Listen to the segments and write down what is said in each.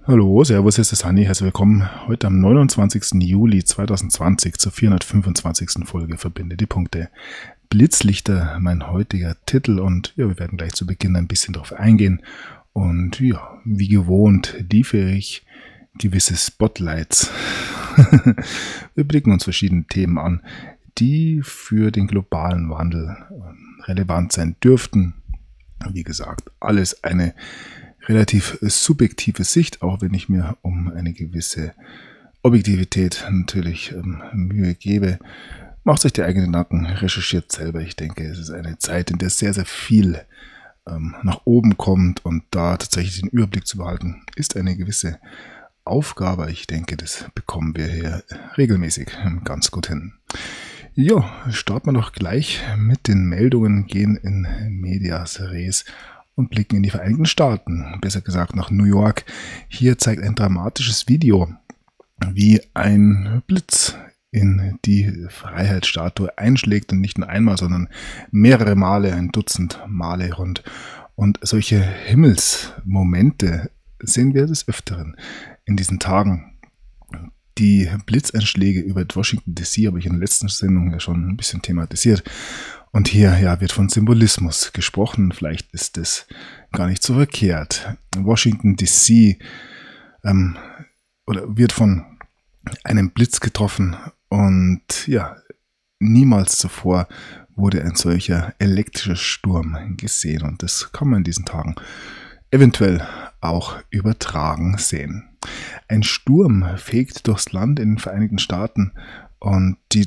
Hallo, servus, hier ist der Hanni. Herzlich willkommen heute am 29. Juli 2020 zur 425. Folge Verbinde die Punkte. Blitzlichter, mein heutiger Titel, und ja, wir werden gleich zu Beginn ein bisschen darauf eingehen. Und ja, wie gewohnt liefere ich gewisse Spotlights. Wir blicken uns verschiedene Themen an, die für den globalen Wandel relevant sein dürften. Wie gesagt, alles eine relativ subjektive Sicht, auch wenn ich mir um eine gewisse Objektivität natürlich Mühe gebe. Macht euch die eigenen Gedanken, recherchiert selber. Ich denke, es ist eine Zeit, in der sehr, sehr viel nach oben kommt, und da tatsächlich den Überblick zu behalten, ist eine gewisse Aufgabe. Ich denke, das bekommen wir hier regelmäßig ganz gut hin. Ja, starten wir doch gleich mit den Meldungen, gehen in Medias Res und blicken in die Vereinigten Staaten, besser gesagt nach New York. Hier zeigt ein dramatisches Video, wie ein Blitz in die Freiheitsstatue einschlägt, und nicht nur einmal, sondern mehrere Male, ein Dutzend Male rund. Und solche Himmelsmomente sehen wir des Öfteren in diesen Tagen. Die Blitzeinschläge über Washington DC habe ich in der letzten Sendung ja schon ein bisschen thematisiert. Und hier wird von Symbolismus gesprochen. Vielleicht ist es gar nicht so verkehrt. Washington DC wird von einem Blitz getroffen, und niemals zuvor wurde ein solcher elektrischer Sturm gesehen. Und das kann man in diesen Tagen eventuell auch übertragen sehen. Ein Sturm fegt durchs Land in den Vereinigten Staaten, und die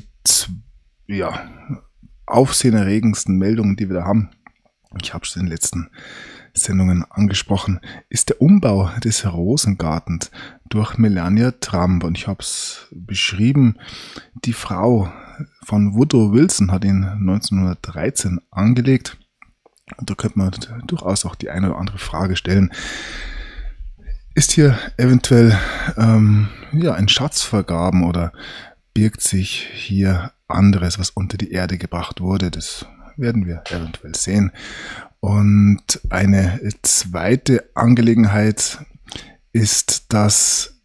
aufsehenerregendsten Meldungen, die wir da haben, ich habe es in den letzten Sendungen angesprochen, ist der Umbau des Rosengartens durch Melania Trump. Und ich habe es beschrieben, die Frau von Woodrow Wilson hat ihn 1913 angelegt. Und da könnte man durchaus auch die eine oder andere Frage stellen. Ist hier eventuell ein Schatz vergraben, oder birgt sich hier anderes, was unter die Erde gebracht wurde? Das werden wir eventuell sehen. Und eine zweite Angelegenheit ist, dass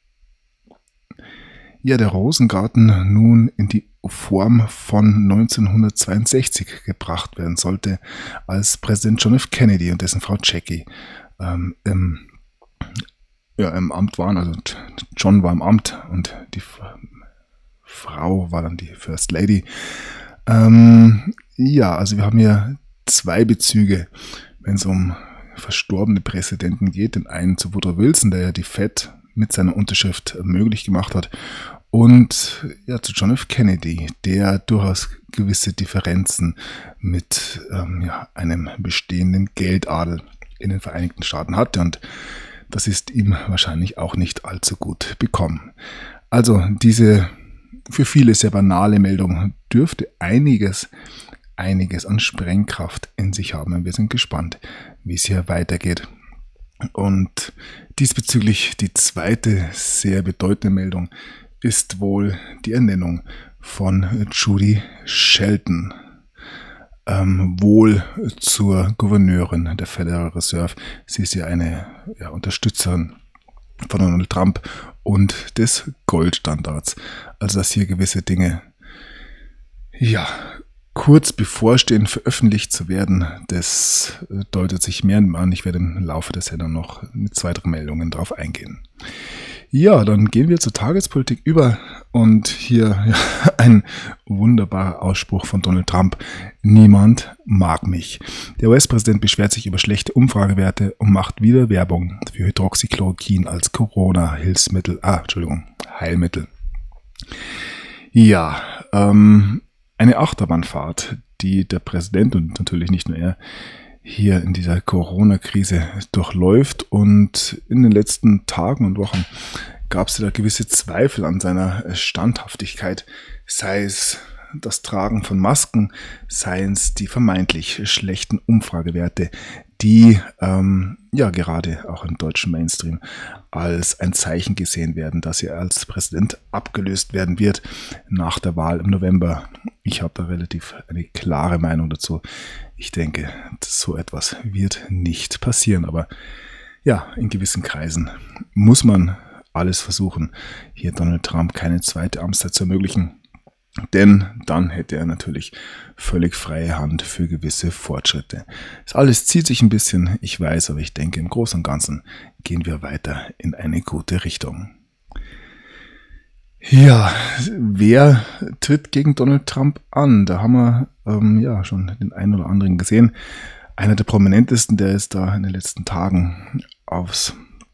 der Rosengarten nun in die Form von 1962 gebracht werden sollte, als Präsident John F. Kennedy und dessen Frau Jackie im Amt waren. Also John war im Amt und die Frau war dann die First Lady. Also wir haben hier zwei Bezüge, wenn es um verstorbene Präsidenten geht. Den einen zu Woodrow Wilson, der ja die FED mit seiner Unterschrift möglich gemacht hat, und zu John F. Kennedy, der durchaus gewisse Differenzen mit einem bestehenden Geldadel in den Vereinigten Staaten hatte, und das ist ihm wahrscheinlich auch nicht allzu gut bekommen. Also diese für viele sehr banale Meldung dürfte einiges an Sprengkraft in sich haben, und wir sind gespannt, wie es hier weitergeht. Und diesbezüglich die zweite sehr bedeutende Meldung ist wohl die Ernennung von Judy Shelton wohl zur Gouverneurin der Federal Reserve. Sie ist ja eine Unterstützerin von Donald Trump und des Goldstandards. Also dass hier gewisse Dinge kurz bevorstehen, veröffentlicht zu werden, das deutet sich mehr an. Ich werde im Laufe der Sendung noch mit 2, 3 Meldungen drauf eingehen. Ja, dann gehen wir zur Tagespolitik über, und hier ein wunderbarer Ausspruch von Donald Trump: Niemand mag mich. Der US-Präsident beschwert sich über schlechte Umfragewerte und macht wieder Werbung für Hydroxychloroquin als Corona-Heilmittel. Eine Achterbahnfahrt, die der Präsident und natürlich nicht nur er hier in dieser Corona-Krise durchläuft, und in den letzten Tagen und Wochen gab es da gewisse Zweifel an seiner Standhaftigkeit, sei es das Tragen von Masken, seien es die vermeintlich schlechten Umfragewerte, die gerade auch im deutschen Mainstream als ein Zeichen gesehen werden, dass er als Präsident abgelöst werden wird nach der Wahl im November. Ich habe da relativ eine klare Meinung dazu. Ich denke, so etwas wird nicht passieren, aber Ja, in gewissen Kreisen muss man alles versuchen, hier Donald Trump keine zweite Amtszeit zu ermöglichen. Denn dann hätte er natürlich völlig freie Hand für gewisse Fortschritte. Das alles zieht sich ein bisschen, ich weiß, aber ich denke, im Großen und Ganzen gehen wir weiter in eine gute Richtung. Ja, wer tritt gegen Donald Trump an? Da haben wir schon den einen oder anderen gesehen. Einer der prominentesten, der ist da in den letzten Tagen auf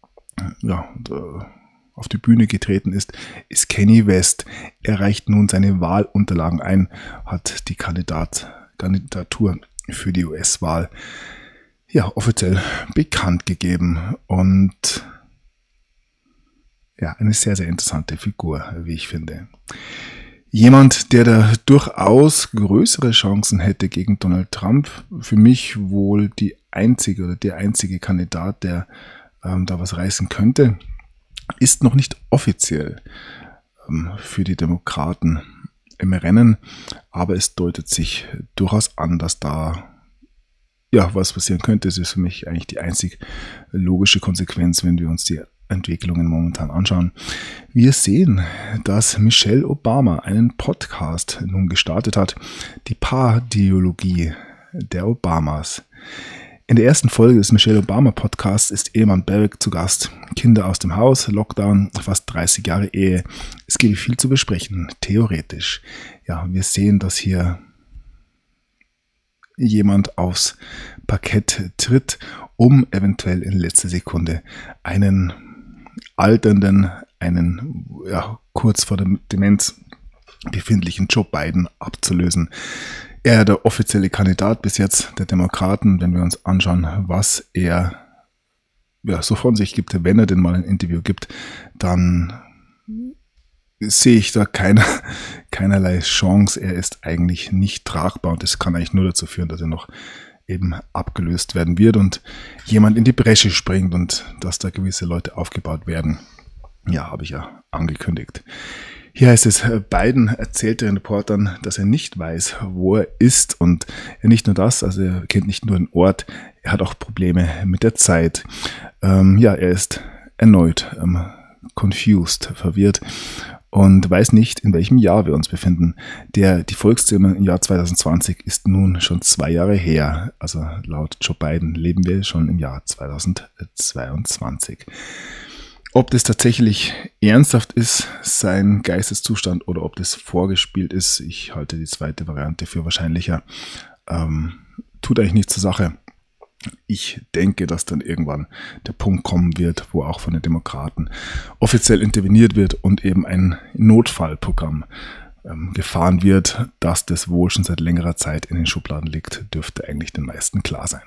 die Bühne getreten ist Kanye West. Er reicht nun seine Wahlunterlagen ein, hat die Kandidatur für die US-Wahl offiziell bekannt gegeben und eine sehr, sehr interessante Figur, wie ich finde. Jemand, der da durchaus größere Chancen hätte gegen Donald Trump, für mich wohl der einzige Kandidat, der da was reißen könnte, ist noch nicht offiziell für die Demokraten im Rennen, aber es deutet sich durchaus an, dass da was passieren könnte. Es ist für mich eigentlich die einzig logische Konsequenz, wenn wir uns die Entwicklungen momentan anschauen. Wir sehen, dass Michelle Obama einen Podcast nun gestartet hat, die Paardialogie der Obamas. In der ersten Folge des Michelle Obama Podcasts ist Ehemann Barack zu Gast. Kinder aus dem Haus, Lockdown, fast 30 Jahre Ehe. Es gäbe viel zu besprechen, theoretisch. Ja, wir sehen, dass hier jemand aufs Parkett tritt, um eventuell in letzter Sekunde einen alternden, kurz vor der Demenz befindlichen Joe Biden abzulösen. Er der offizielle Kandidat bis jetzt der Demokraten, wenn wir uns anschauen, was er so von sich gibt, wenn er denn mal ein Interview gibt, dann sehe ich da keinerlei Chance. Er ist eigentlich nicht tragbar und das kann eigentlich nur dazu führen, dass er noch eben abgelöst werden wird und jemand in die Bresche springt und dass da gewisse Leute aufgebaut werden. Ja, habe ich ja angekündigt. Hier heißt es, Biden erzählt den Reportern, dass er nicht weiß, wo er ist und nicht nur das, also er kennt nicht nur den Ort, er hat auch Probleme mit der Zeit. Er ist erneut confused, verwirrt und weiß nicht, in welchem Jahr wir uns befinden. Die Volkszählung im Jahr 2020 ist nun schon 2 Jahre her. Also laut Joe Biden leben wir schon im Jahr 2022. Ob das tatsächlich ernsthaft ist, sein Geisteszustand, oder ob das vorgespielt ist, ich halte die zweite Variante für wahrscheinlicher, tut eigentlich nichts zur Sache. Ich denke, dass dann irgendwann der Punkt kommen wird, wo auch von den Demokraten offiziell interveniert wird und eben ein Notfallprogramm gefahren wird, dass das wohl schon seit längerer Zeit in den Schubladen liegt, dürfte eigentlich den meisten klar sein.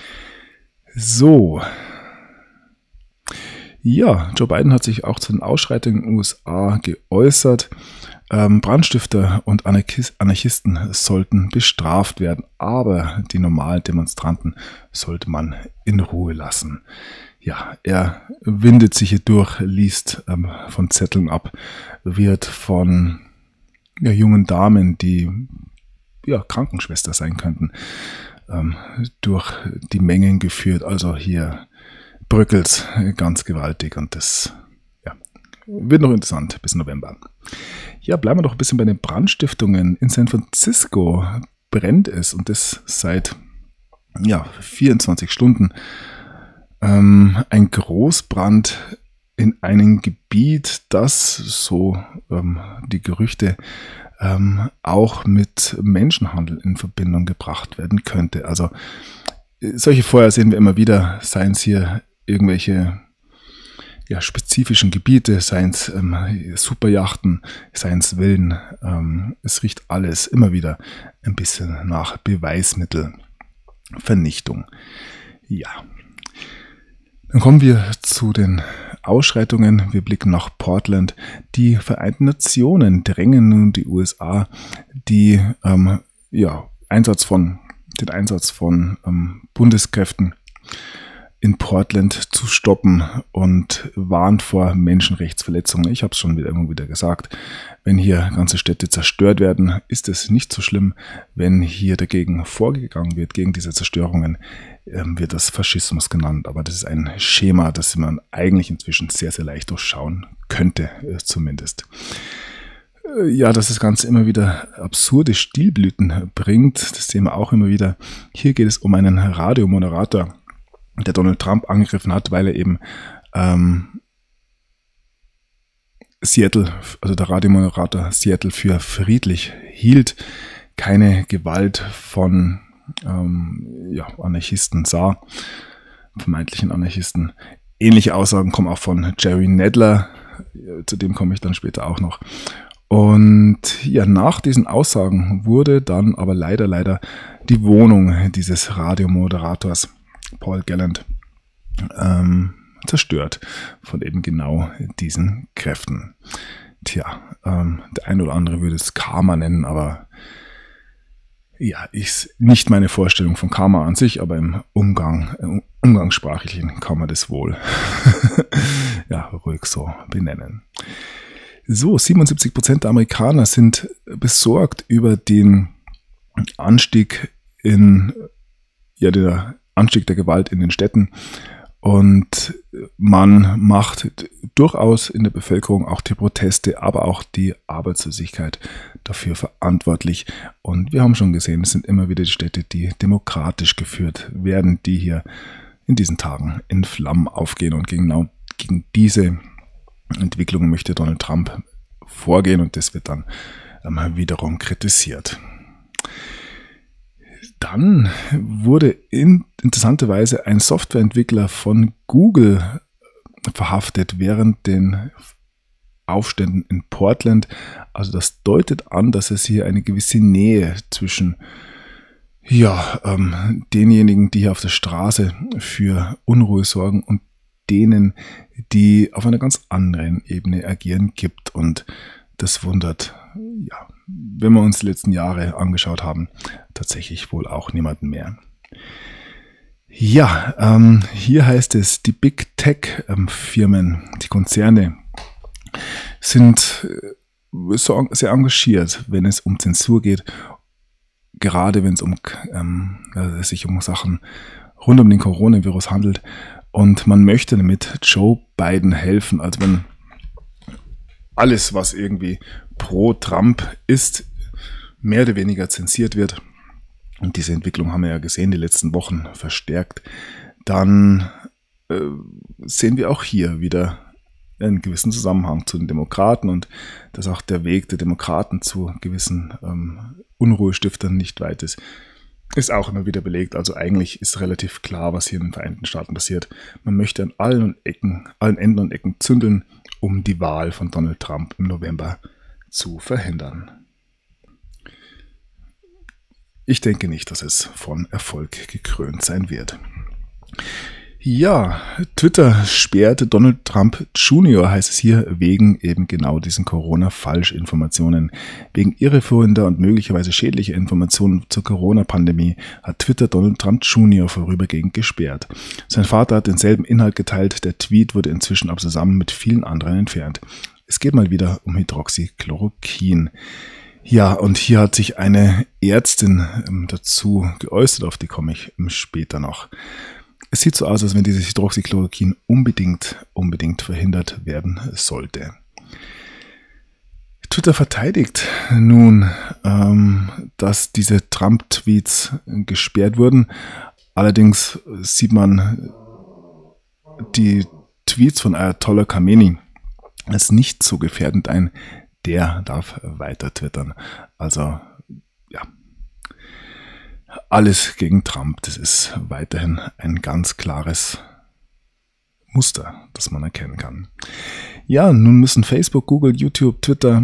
So. Ja, Joe Biden hat sich auch zu den Ausschreitungen in den USA geäußert. Brandstifter und Anarchisten sollten bestraft werden, aber die normalen Demonstranten sollte man in Ruhe lassen. Ja, er windet sich hier durch, liest von Zetteln ab, wird von jungen Damen, die Krankenschwester sein könnten, durch die Mengen geführt. Also hier bröckelt's ganz gewaltig und das wird noch interessant bis November. Ja, bleiben wir doch ein bisschen bei den Brandstiftungen. In San Francisco brennt es und das seit 24 Stunden. Ein Großbrand in einem Gebiet, das, so die Gerüchte, auch mit Menschenhandel in Verbindung gebracht werden könnte. Also solche Feuer sehen wir immer wieder, seien es hier irgendwelche spezifischen Gebiete, seien es Superjachten, seien es Villen. Es riecht alles immer wieder ein bisschen nach Beweismittelvernichtung. Ja. Dann kommen wir zu den Ausschreitungen. Wir blicken nach Portland. Die Vereinten Nationen drängen nun die USA, den Einsatz von Bundeskräften in Portland zu stoppen und warnt vor Menschenrechtsverletzungen. Ich habe es schon immer wieder gesagt, wenn hier ganze Städte zerstört werden, ist es nicht so schlimm. Wenn hier dagegen vorgegangen wird, gegen diese Zerstörungen, wird das Faschismus genannt. Aber das ist ein Schema, das man eigentlich inzwischen sehr, sehr leicht durchschauen könnte, zumindest. Ja, dass das Ganze immer wieder absurde Stilblüten bringt, das sehen wir auch immer wieder. Hier geht es um einen Radiomoderator, der Donald Trump angegriffen hat, weil er eben Seattle, also der Radiomoderator Seattle für friedlich hielt, keine Gewalt von Anarchisten sah, vermeintlichen Anarchisten. Ähnliche Aussagen kommen auch von Jerry Nadler, zu dem komme ich dann später auch noch. Und ja, nach diesen Aussagen wurde dann aber leider die Wohnung dieses Radiomoderators Paul Gallant zerstört von eben genau diesen Kräften. Tja, der ein oder andere würde es Karma nennen, aber ja, ist nicht meine Vorstellung von Karma an sich, aber im Umgangssprachlichen kann man das wohl ja, ruhig so benennen. So, 77% der Amerikaner sind besorgt über den Anstieg der Gewalt in den Städten. Und man macht durchaus in der Bevölkerung auch die Proteste, aber auch die Arbeitslosigkeit dafür verantwortlich. Und wir haben schon gesehen, es sind immer wieder die Städte, die demokratisch geführt werden, die hier in diesen Tagen in Flammen aufgehen. Und genau gegen diese Entwicklung möchte Donald Trump vorgehen und das wird dann wiederum kritisiert. Dann wurde interessanterweise ein Softwareentwickler von Google verhaftet während den Aufständen in Portland. Also das deutet an, dass es hier eine gewisse Nähe zwischen denjenigen, die hier auf der Straße für Unruhe sorgen und denen, die auf einer ganz anderen Ebene agieren, gibt. Und das wundert, ja, wenn wir uns die letzten Jahre angeschaut haben, tatsächlich wohl auch niemanden mehr. Ja, hier heißt es, die Big Tech Firmen, die Konzerne sind sehr engagiert, wenn es um Zensur geht, gerade wenn es sich um Sachen rund um den Coronavirus handelt. Und man möchte damit Joe Biden helfen, also wenn alles, was irgendwie pro Trump ist, mehr oder weniger zensiert wird. Und diese Entwicklung haben wir ja gesehen, die letzten Wochen verstärkt. Dann sehen wir auch hier wieder einen gewissen Zusammenhang zu den Demokraten und dass auch der Weg der Demokraten zu gewissen Unruhestiftern nicht weit ist. Ist auch immer wieder belegt. Also eigentlich ist relativ klar, was hier in den Vereinigten Staaten passiert. Man möchte an allen Enden und Ecken zündeln, um die Wahl von Donald Trump im November zu verhindern. Ich denke nicht, dass es von Erfolg gekrönt sein wird. Ja, Twitter sperrte Donald Trump Jr., heißt es hier, wegen eben genau diesen Corona-Falschinformationen. Wegen irreführender und möglicherweise schädlicher Informationen zur Corona-Pandemie hat Twitter Donald Trump Jr. vorübergehend gesperrt. Sein Vater hat denselben Inhalt geteilt, der Tweet wurde inzwischen aber zusammen mit vielen anderen entfernt. Es geht mal wieder um Hydroxychloroquin. Ja, und hier hat sich eine Ärztin dazu geäußert, auf die komme ich später noch. Es sieht so aus, als wenn dieses Hydroxychloroquin unbedingt verhindert werden sollte. Twitter verteidigt nun, dass diese Trump-Tweets gesperrt wurden. Allerdings sieht man die Tweets von Ayatollah Khamenei als nicht so gefährdend ein. Der darf weiter twittern. Also, ja. Alles gegen Trump, das ist weiterhin ein ganz klares Muster, das man erkennen kann. Ja, nun müssen Facebook, Google, YouTube, Twitter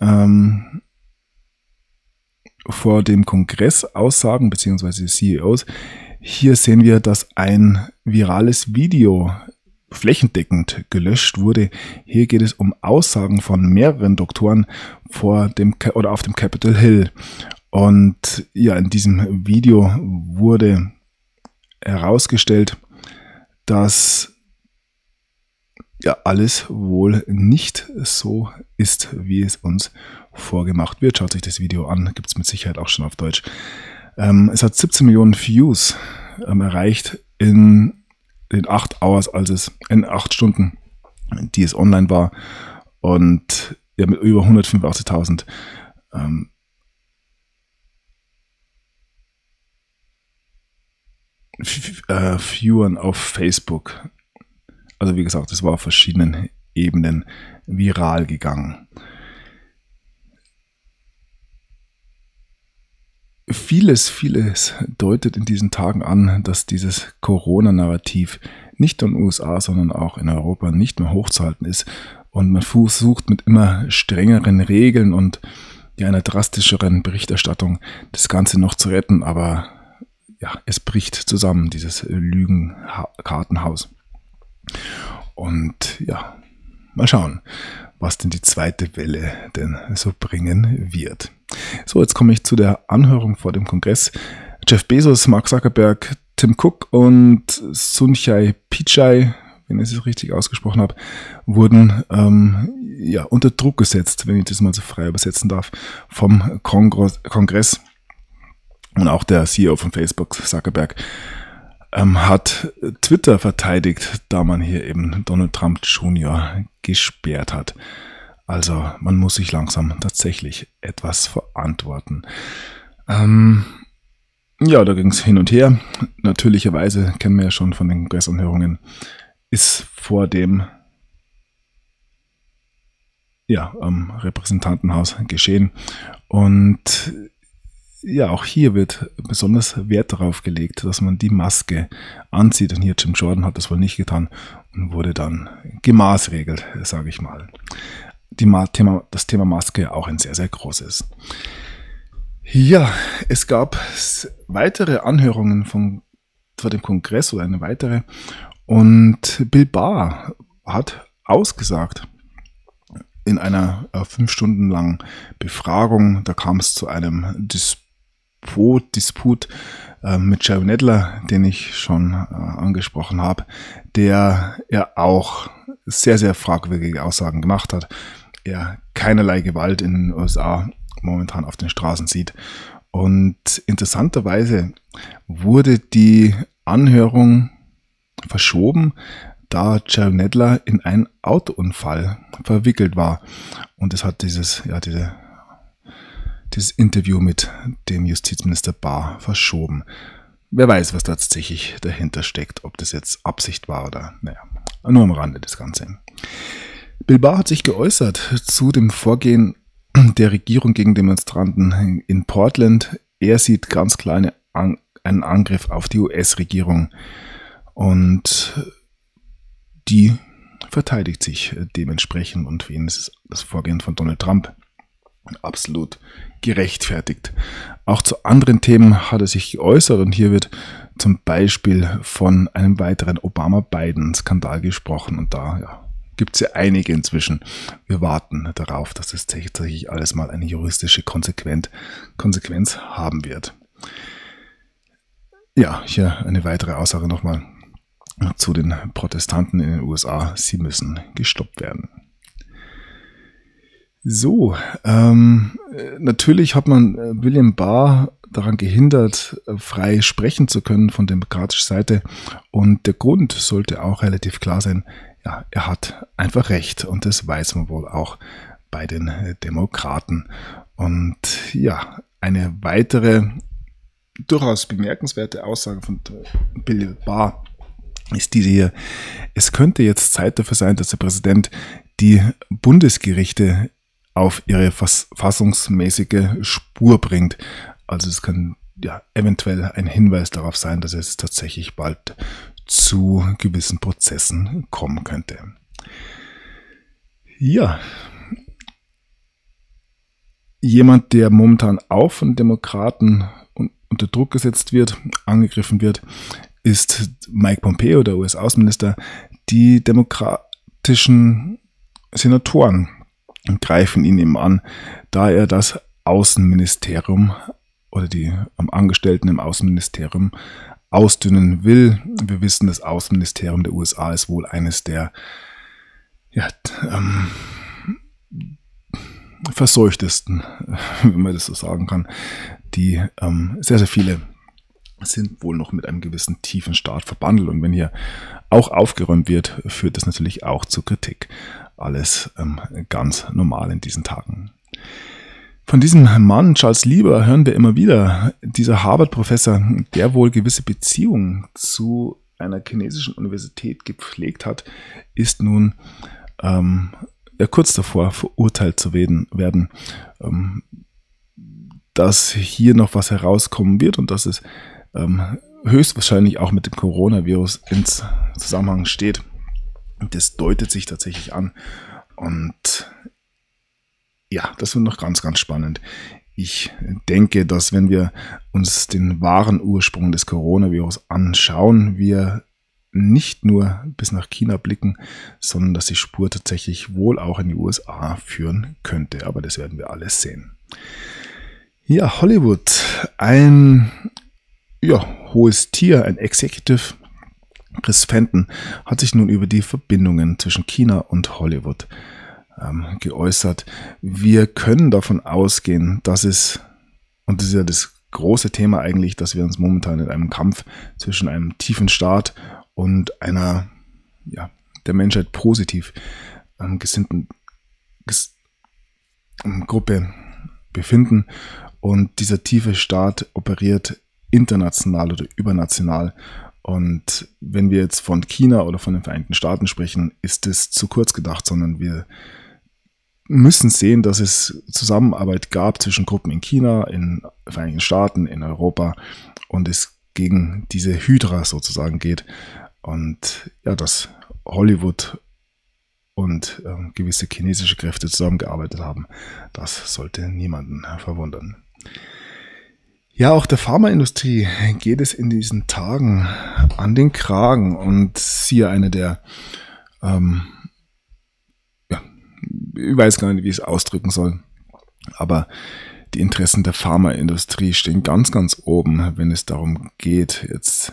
vor dem Kongress aussagen, beziehungsweise CEOs. Hier sehen wir, dass ein virales Video flächendeckend gelöscht wurde. Hier geht es um Aussagen von mehreren Doktoren auf dem Capitol Hill. Und ja, in diesem Video wurde herausgestellt, dass ja alles wohl nicht so ist, wie es uns vorgemacht wird. Schaut sich das Video an, gibt es mit Sicherheit auch schon auf Deutsch. Es hat 17 Millionen Views erreicht in den 8 Hours, in 8 Stunden, die es online war, und ja, mit über 185.000 Viewern auf Facebook. Also wie gesagt, es war auf verschiedenen Ebenen viral gegangen. Vieles deutet in diesen Tagen an, dass dieses Corona-Narrativ nicht nur in den USA, sondern auch in Europa nicht mehr hochzuhalten ist. Und man versucht mit immer strengeren Regeln und einer drastischeren Berichterstattung das Ganze noch zu retten. Aber ja, es bricht zusammen, dieses Lügenkartenhaus. Und ja, mal schauen, was denn die zweite Welle denn so bringen wird. So, jetzt komme ich zu der Anhörung vor dem Kongress. Jeff Bezos, Mark Zuckerberg, Tim Cook und Sundari Pichai, wenn ich es richtig ausgesprochen habe, wurden unter Druck gesetzt, wenn ich das mal so frei übersetzen darf, vom Kongress. Und auch der CEO von Facebook, Zuckerberg, hat Twitter verteidigt, da man hier eben Donald Trump Jr. gesperrt hat. Also man muss sich langsam tatsächlich etwas verantworten. Ja, da ging es hin und her. Natürlicherweise, kennen wir ja schon von den Kongressanhörungen, ist vor dem Repräsentantenhaus geschehen. Und ja, auch hier wird besonders Wert darauf gelegt, dass man die Maske anzieht. Und hier Jim Jordan hat das wohl nicht getan und wurde dann gemaßregelt, sage ich mal. Das Thema Maske auch ein sehr, sehr großes. Ja, es gab weitere Anhörungen vor dem Kongress oder eine weitere. Und Bill Barr hat ausgesagt in einer 5 Stunden langen Befragung. Da kam es zu einem Disput mit Jerry Nadler, den ich schon angesprochen habe, der ja auch sehr, sehr fragwürdige Aussagen gemacht hat. Er keinerlei Gewalt in den USA momentan auf den Straßen sieht. Und interessanterweise wurde die Anhörung verschoben, da Jerry Nadler in einen Autounfall verwickelt war. Und es hat dieses Interview mit dem Justizminister Barr verschoben. Wer weiß, was tatsächlich dahinter steckt, ob das jetzt Absicht war oder, nur am Rande das Ganze. Bill Barr hat sich geäußert zu dem Vorgehen der Regierung gegen Demonstranten in Portland. Er sieht ganz klar einen Angriff auf die US-Regierung und die verteidigt sich dementsprechend, und für ihn ist das Vorgehen von Donald Trump absolut gerechtfertigt. Auch zu anderen Themen hat er sich geäußert, und hier wird zum Beispiel von einem weiteren Obama-Biden-Skandal gesprochen, und da gibt es ja einige inzwischen. Wir warten darauf, dass es tatsächlich alles mal eine juristische Konsequenz haben wird. Ja, hier eine weitere Aussage nochmal zu den Protestanten in den USA. Sie müssen gestoppt werden. So, natürlich hat man William Barr daran gehindert, frei sprechen zu können von demokratischer Seite. Und der Grund sollte auch relativ klar sein. Ja, er hat einfach recht, und das weiß man wohl auch bei den Demokraten. Und ja, eine weitere durchaus bemerkenswerte Aussage von Bill Barr ist diese hier: Es könnte jetzt Zeit dafür sein, dass der Präsident die Bundesgerichte auf ihre fassungsmäßige Spur bringt. Also es kann eventuell ein Hinweis darauf sein, dass es tatsächlich bald zu gewissen Prozessen kommen könnte. Ja, jemand, der momentan auch von Demokraten unter Druck gesetzt wird, angegriffen wird, ist Mike Pompeo, der US-Außenminister. Die demokratischen Senatoren greifen ihn eben an, da er das Außenministerium oder die Angestellten im Außenministerium ausdünnen will. Wir wissen, das Außenministerium der USA ist wohl eines der verseuchtesten, wenn man das so sagen kann. Die sehr, sehr viele sind wohl noch mit einem gewissen tiefen Staat verbandelt. Und wenn hier auch aufgeräumt wird, führt das natürlich auch zu Kritik. Alles ganz normal in diesen Tagen. Von diesem Mann, Charles Lieber, hören wir immer wieder, dieser Harvard-Professor, der wohl gewisse Beziehungen zu einer chinesischen Universität gepflegt hat, ist nun kurz davor verurteilt zu werden, dass hier noch was herauskommen wird und dass es höchstwahrscheinlich auch mit dem Coronavirus ins Zusammenhang steht. Das deutet sich tatsächlich an und ja, das wird noch ganz, ganz spannend. Ich denke, dass wenn wir uns den wahren Ursprung des Coronavirus anschauen, wir nicht nur bis nach China blicken, sondern dass die Spur tatsächlich wohl auch in die USA führen könnte. Aber das werden wir alles sehen. Ja, Hollywood, ein hohes Tier, ein Executive, Chris Fenton, hat sich nun über die Verbindungen zwischen China und Hollywood geäußert. Wir können davon ausgehen, dass es, und das ist ja das große Thema eigentlich, dass wir uns momentan in einem Kampf zwischen einem tiefen Staat und einer der Menschheit positiv gesinnten Gruppe befinden. Und dieser tiefe Staat operiert international oder übernational. Und wenn wir jetzt von China oder von den Vereinigten Staaten sprechen, ist es zu kurz gedacht, sondern wir müssen sehen, dass es Zusammenarbeit gab zwischen Gruppen in China, in den Vereinigten Staaten, in Europa und es gegen diese Hydra sozusagen geht. Und ja, dass Hollywood und gewisse chinesische Kräfte zusammengearbeitet haben, das sollte niemanden verwundern. Ja, auch der Pharmaindustrie geht es in diesen Tagen an den Kragen und siehe eine der ich weiß gar nicht, wie ich es ausdrücken soll, aber die Interessen der Pharmaindustrie stehen ganz, ganz oben, wenn es darum geht, jetzt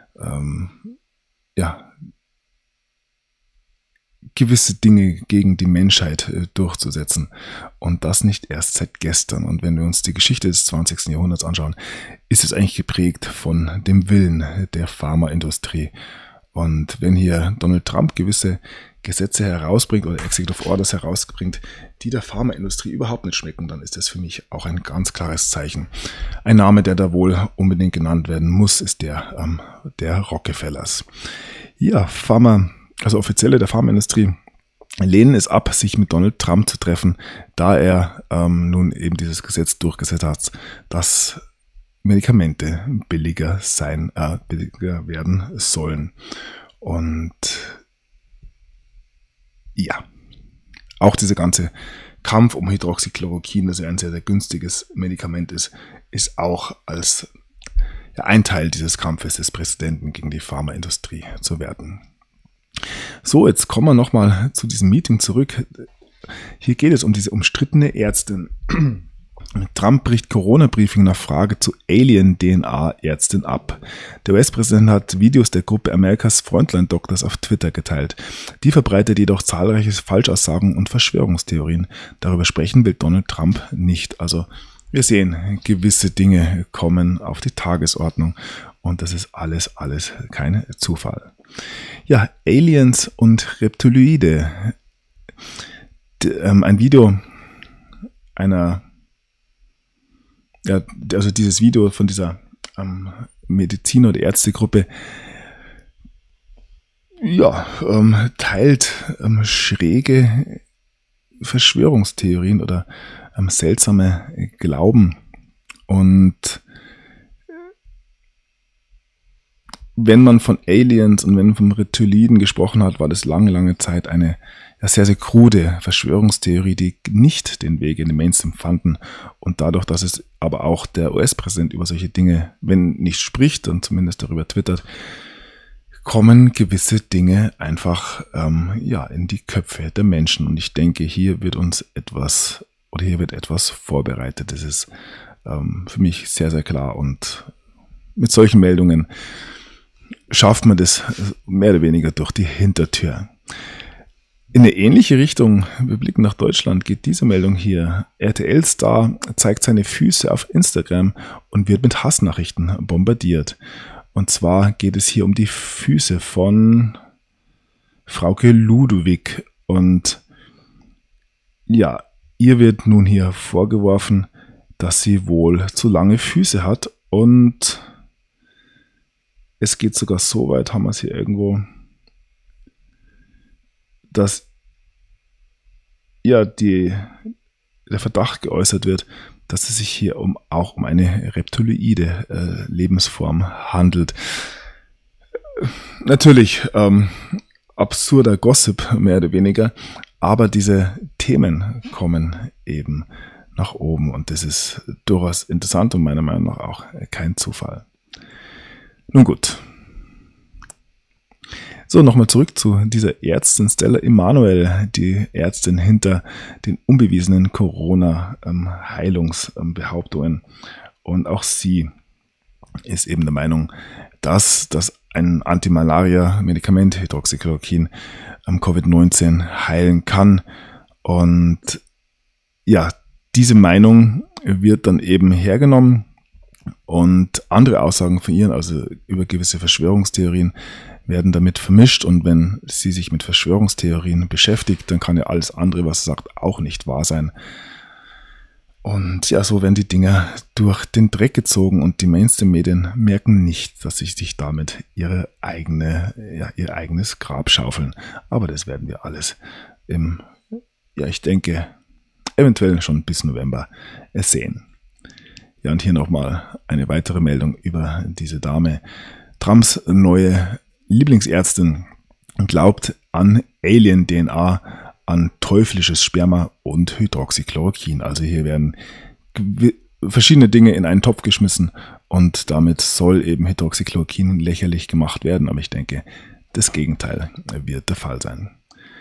gewisse Dinge gegen die Menschheit durchzusetzen. Und das nicht erst seit gestern. Und wenn wir uns die Geschichte des 20. Jahrhunderts anschauen, ist es eigentlich geprägt von dem Willen der Pharmaindustrie. Und wenn hier Donald Trump gewisse Gesetze herausbringt oder Executive Orders herausbringt, die der Pharmaindustrie überhaupt nicht schmecken, dann ist das für mich auch ein ganz klares Zeichen. Ein Name, der da wohl unbedingt genannt werden muss, ist der Rockefellers. Ja, Offizielle der Pharmaindustrie lehnen es ab, sich mit Donald Trump zu treffen, da er nun eben dieses Gesetz durchgesetzt hat, dass Medikamente billiger werden sollen. Und ja, auch dieser ganze Kampf um Hydroxychloroquin, das ja ein sehr, sehr günstiges Medikament ist auch als ein Teil dieses Kampfes des Präsidenten gegen die Pharmaindustrie zu werten. So, jetzt kommen wir nochmal zu diesem Meeting zurück. Hier geht es um diese umstrittene Ärztin. Trump bricht Corona-Briefing nach Frage zu Alien-DNA-Ärztin ab. Der US-Präsident hat Videos der Gruppe America's Frontline Doctors auf Twitter geteilt. Die verbreitet jedoch zahlreiche Falschaussagen und Verschwörungstheorien. Darüber sprechen will Donald Trump nicht. Also wir sehen, gewisse Dinge kommen auf die Tagesordnung und das ist alles kein Zufall. Ja, Aliens und Reptiloide. Ein Video also dieses Video von dieser Mediziner- oder Ärztegruppe teilt schräge Verschwörungstheorien oder seltsame Glauben. Und wenn man von Aliens und wenn man von Reptiliden gesprochen hat, war das lange Zeit eine sehr, sehr krude Verschwörungstheorie, die nicht den Weg in den Mainstream fanden. Und dadurch, dass es aber auch der US-Präsident über solche Dinge, wenn nicht spricht und zumindest darüber twittert, kommen gewisse Dinge einfach in die Köpfe der Menschen. Und ich denke, hier wird etwas vorbereitet. Das ist für mich sehr, sehr klar und mit solchen Meldungen schafft man das mehr oder weniger durch die Hintertür. In eine ähnliche Richtung, wir blicken nach Deutschland, geht diese Meldung hier. RTL-Star zeigt seine Füße auf Instagram und wird mit Hassnachrichten bombardiert. Und zwar geht es hier um die Füße von Frauke Ludowig. Und ja, ihr wird nun hier vorgeworfen, dass sie wohl zu lange Füße hat. Und es geht sogar so weit, haben wir es hier irgendwo, dass ja der Verdacht geäußert wird, dass es sich hier auch um eine reptiloide Lebensform handelt. Natürlich absurder Gossip, mehr oder weniger, aber diese Themen kommen eben nach oben und das ist durchaus interessant und meiner Meinung nach auch kein Zufall. Nun gut. So, nochmal zurück zu dieser Ärztin Stella Emanuel, die Ärztin hinter den unbewiesenen Corona-Heilungsbehauptungen. Und auch sie ist eben der Meinung, dass ein Antimalaria-Medikament, Hydroxychloroquin, Covid-19 heilen kann. Und ja, diese Meinung wird dann eben hergenommen und andere Aussagen von ihr, also über gewisse Verschwörungstheorien, werden damit vermischt und wenn sie sich mit Verschwörungstheorien beschäftigt, dann kann ja alles andere, was sie sagt, auch nicht wahr sein. Und ja, so werden die Dinger durch den Dreck gezogen und die Mainstream-Medien merken nicht, dass sie sich damit ihr eigenes Grab schaufeln. Aber das werden wir alles ich denke, eventuell schon bis November sehen. Ja, und hier nochmal eine weitere Meldung über diese Dame. Trumps neue Lieblingsärztin glaubt an Alien-DNA, an teuflisches Sperma und Hydroxychloroquin. Also hier werden verschiedene Dinge in einen Topf geschmissen und damit soll eben Hydroxychloroquin lächerlich gemacht werden. Aber ich denke, das Gegenteil wird der Fall sein.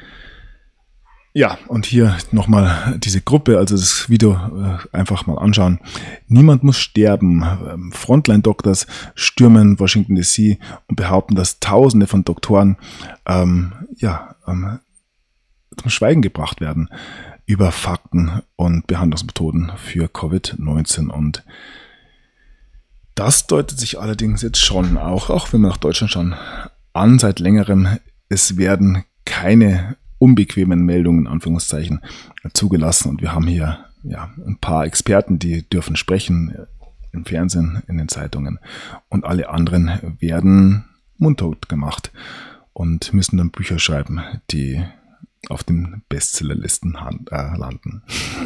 Ja, und hier nochmal diese Gruppe, also das Video einfach mal anschauen. Niemand muss sterben. Frontline-Doctors stürmen Washington DC und behaupten, dass Tausende von Doktoren zum Schweigen gebracht werden über Fakten und Behandlungsmethoden für Covid-19. Und das deutet sich allerdings jetzt schon auch wenn wir nach Deutschland schauen, an seit längerem. Es werden keine unbequemen Meldungen, in Anführungszeichen, zugelassen. Und wir haben hier ein paar Experten, die dürfen sprechen im Fernsehen, in den Zeitungen. Und alle anderen werden mundtot gemacht und müssen dann Bücher schreiben, die auf den Bestsellerlisten landen.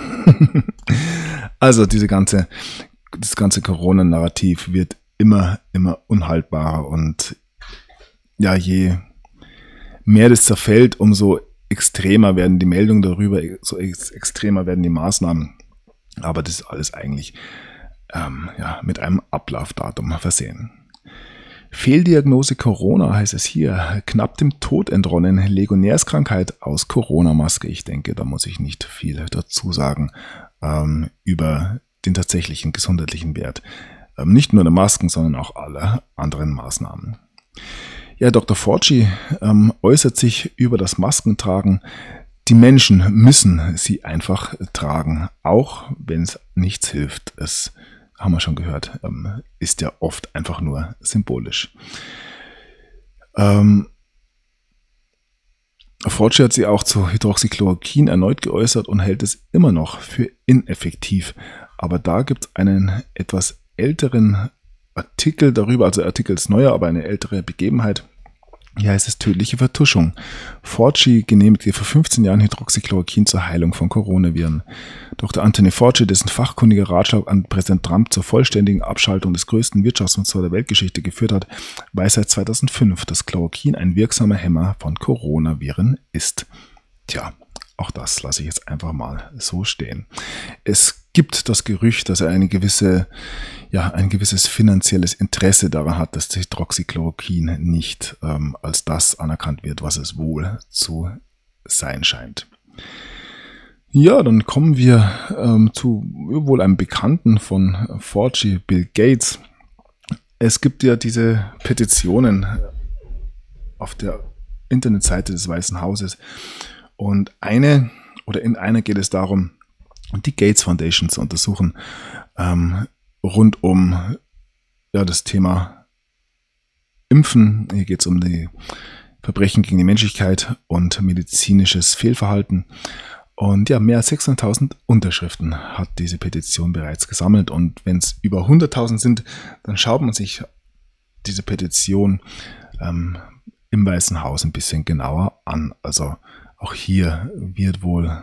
Also das ganze Corona-Narrativ wird immer unhaltbarer und ja, je mehr das zerfällt, umso extremer werden die Meldungen darüber, so extremer werden die Maßnahmen. Aber das ist alles eigentlich mit einem Ablaufdatum versehen. Fehldiagnose Corona heißt es hier. Knapp dem Tod entronnen. Legionärskrankheit aus Corona-Maske. Ich denke, da muss ich nicht viel dazu sagen über den tatsächlichen gesundheitlichen Wert. Nicht nur der Masken, sondern auch aller anderen Maßnahmen. Ja, Dr. Fauci äußert sich über das Maskentragen. Die Menschen müssen sie einfach tragen, auch wenn es nichts hilft. Es, haben wir schon gehört, ist ja oft einfach nur symbolisch. Fauci hat sich auch zu Hydroxychloroquin erneut geäußert und hält es immer noch für ineffektiv. Aber da gibt es einen etwas älteren Artikel darüber, also Artikel ist neuer, aber eine ältere Begebenheit. Hier heißt es tödliche Vertuschung. Fauci genehmigte vor 15 Jahren Hydroxychloroquin zur Heilung von Coronaviren. Dr. Anthony Fauci, dessen fachkundiger Ratschlag an Präsident Trump zur vollständigen Abschaltung des größten Wirtschaftsmotors der Weltgeschichte geführt hat, weiß seit 2005, dass Chloroquin ein wirksamer Hämmer von Coronaviren ist. Tja, auch das lasse ich jetzt einfach mal so stehen. Es gibt das Gerücht, dass er ein gewisses finanzielles Interesse daran hat, dass Hydroxychloroquin nicht als das anerkannt wird, was es wohl zu sein scheint. Ja, dann kommen wir zu wohl einem Bekannten von Fauci, Bill Gates. Es gibt ja diese Petitionen auf der Internetseite des Weißen Hauses und in einer geht es darum, die Gates Foundation zu untersuchen, rund um das Thema Impfen. Hier geht es um die Verbrechen gegen die Menschlichkeit und medizinisches Fehlverhalten. Und ja, mehr als 600.000 Unterschriften hat diese Petition bereits gesammelt. Und wenn es über 100.000 sind, dann schaut man sich diese Petition im Weißen Haus ein bisschen genauer an. Also auch hier werden